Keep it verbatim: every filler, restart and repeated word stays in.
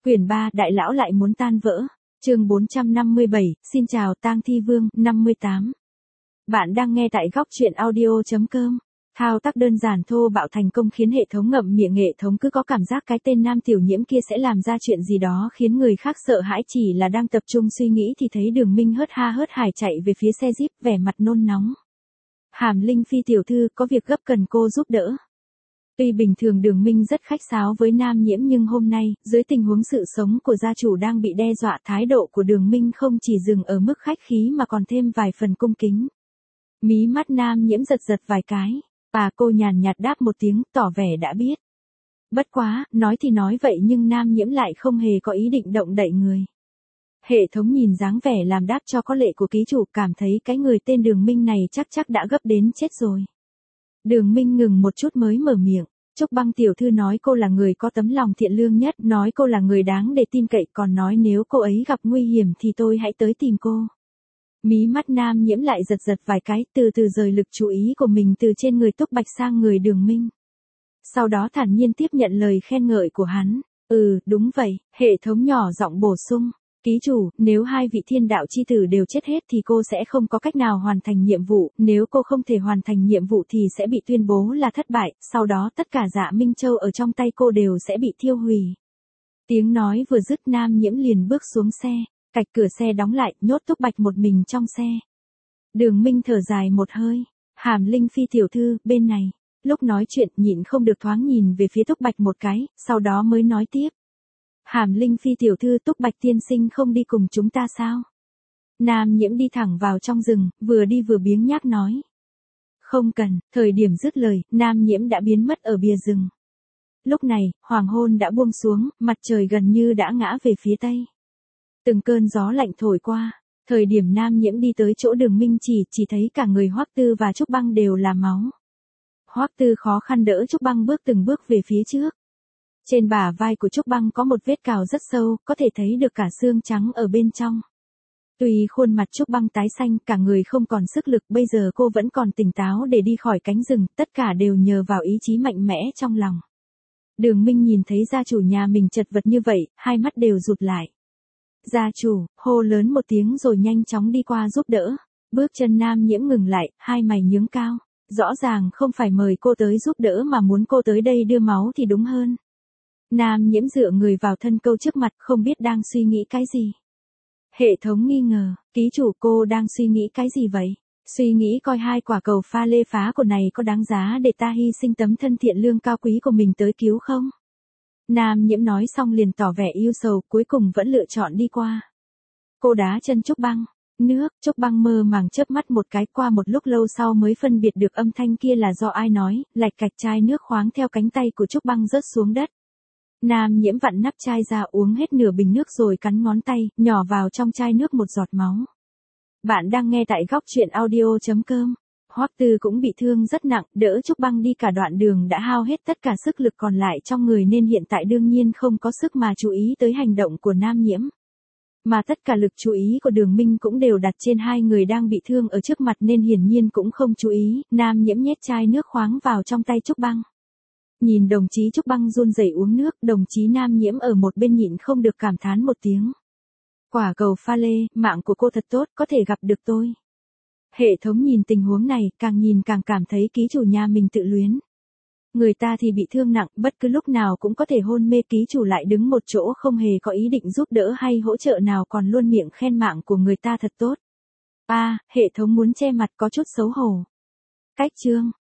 Quyển ba, Đại lão lại muốn tan vỡ. Chương bốn trăm năm mươi bảy, xin chào Tang Thi Vương, năm mươi tám. Bạn đang nghe tại góc truyện audio chấm com. Thao tác đơn giản thô bạo thành công khiến hệ thống ngậm miệng hệ thống cứ có cảm giác cái tên nam tiểu nhiễm kia sẽ làm ra chuyện gì đó khiến người khác sợ hãi, chỉ là đang tập trung suy nghĩ thì thấy Đường Minh hớt ha hớt hải chạy về phía xe Jeep vẻ mặt nôn nóng. Hàm Linh Phi tiểu thư có việc gấp cần cô giúp đỡ. Tuy bình thường Đường Minh rất khách sáo với nam nhiễm nhưng hôm nay, dưới tình huống sự sống của gia chủ đang bị đe dọa, thái độ của Đường Minh không chỉ dừng ở mức khách khí mà còn thêm vài phần cung kính. Mí mắt nam nhiễm giật giật vài cái, và cô nhàn nhạt đáp một tiếng tỏ vẻ đã biết. Bất quá, nói thì nói vậy nhưng nam nhiễm lại không hề có ý định động đậy người. Hệ thống nhìn dáng vẻ làm đáp cho có lệ của ký chủ cảm thấy cái người tên Đường Minh này chắc chắc đã gấp đến chết rồi. Đường Minh ngừng một chút mới mở miệng. Trúc Băng tiểu thư nói cô là người có tấm lòng thiện lương nhất, nói cô là người đáng để tin cậy, còn nói nếu cô ấy gặp nguy hiểm thì tôi hãy tới tìm cô. Mí mắt nam nhiễm lại giật giật vài cái, từ từ rời lực chú ý của mình từ trên người Túc Bạch sang người Đường Minh. Sau đó thản nhiên tiếp nhận lời khen ngợi của hắn. Ừ, đúng vậy, hệ thống nhỏ giọng bổ sung. Ký chủ, nếu hai vị thiên đạo chi tử đều chết hết thì cô sẽ không có cách nào hoàn thành nhiệm vụ, nếu cô không thể hoàn thành nhiệm vụ thì sẽ bị tuyên bố là thất bại, sau đó tất cả Dạ Minh Châu ở trong tay cô đều sẽ bị thiêu hủy. Tiếng nói vừa dứt nam nhiễm liền bước xuống xe, cạch cửa xe đóng lại, nhốt Túc Bạch một mình trong xe. Đường Minh thở dài một hơi, Hàm Linh Phi tiểu thư, bên này, lúc nói chuyện nhịn không được thoáng nhìn về phía Túc Bạch một cái, sau đó mới nói tiếp. Hàm Linh Phi tiểu thư, Túc Bạch tiên sinh không đi cùng chúng ta sao? Nam nhiễm đi thẳng vào trong rừng, vừa đi vừa biếng nhác nói. Không cần, thời điểm dứt lời, nam nhiễm đã biến mất ở bìa rừng. Lúc này, hoàng hôn đã buông xuống, mặt trời gần như đã ngã về phía tây. Từng cơn gió lạnh thổi qua, thời điểm nam nhiễm đi tới chỗ Đường Minh chỉ, chỉ thấy cả người Hoắc Tư và Trúc Băng đều là máu. Hoắc Tư khó khăn đỡ Trúc Băng bước từng bước về phía trước. Trên bả vai của Trúc Băng có một vết cào rất sâu, có thể thấy được cả xương trắng ở bên trong. Tuy khuôn mặt Trúc Băng tái xanh, cả người không còn sức lực, bây giờ cô vẫn còn tỉnh táo để đi khỏi cánh rừng, tất cả đều nhờ vào ý chí mạnh mẽ trong lòng. Đường Minh nhìn thấy gia chủ nhà mình chật vật như vậy, hai mắt đều rụt lại. Gia chủ, hô lớn một tiếng rồi nhanh chóng đi qua giúp đỡ. Bước chân nam nhiễm ngừng lại, hai mày nhướng cao. Rõ ràng không phải mời cô tới giúp đỡ mà muốn cô tới đây đưa máu thì đúng hơn. Nam nhiễm dựa người vào thân câu trước mặt, không biết đang suy nghĩ cái gì. Hệ thống nghi ngờ, ký chủ cô đang suy nghĩ cái gì vậy? Suy nghĩ coi hai quả cầu pha lê phá của này có đáng giá để ta hy sinh tấm thân thiện lương cao quý của mình tới cứu không? Nam nhiễm nói xong liền tỏ vẻ yêu sầu, cuối cùng vẫn lựa chọn đi qua. Cô đá chân Trúc Băng. Nước, Trúc Băng mơ màng chớp mắt một cái, qua một lúc lâu sau mới phân biệt được âm thanh kia là do ai nói, lạch cạch chai nước khoáng theo cánh tay của Trúc Băng rớt xuống đất. Nam nhiễm vặn nắp chai ra uống hết nửa bình nước rồi cắn ngón tay, nhỏ vào trong chai nước một giọt máu. Bạn đang nghe tại góc truyện audio chấm com. Hoắc Tư cũng bị thương rất nặng, đỡ Trúc Băng đi cả đoạn đường đã hao hết tất cả sức lực còn lại trong người nên hiện tại đương nhiên không có sức mà chú ý tới hành động của nam nhiễm. Mà tất cả lực chú ý của Đường Minh cũng đều đặt trên hai người đang bị thương ở trước mặt nên hiển nhiên cũng không chú ý, nam nhiễm nhét chai nước khoáng vào trong tay Trúc Băng. Nhìn đồng chí Trúc Băng run rẩy uống nước, đồng chí nam nhiễm ở một bên nhịn không được cảm thán một tiếng. Quả cầu pha lê, mạng của cô thật tốt, có thể gặp được tôi. Hệ thống nhìn tình huống này, càng nhìn càng cảm thấy ký chủ nhà mình tự luyến. Người ta thì bị thương nặng, bất cứ lúc nào cũng có thể hôn mê, ký chủ lại đứng một chỗ không hề có ý định giúp đỡ hay hỗ trợ nào còn luôn miệng khen mạng của người ta thật tốt. A, à, hệ thống muốn che mặt có chút xấu hổ. Cách chương.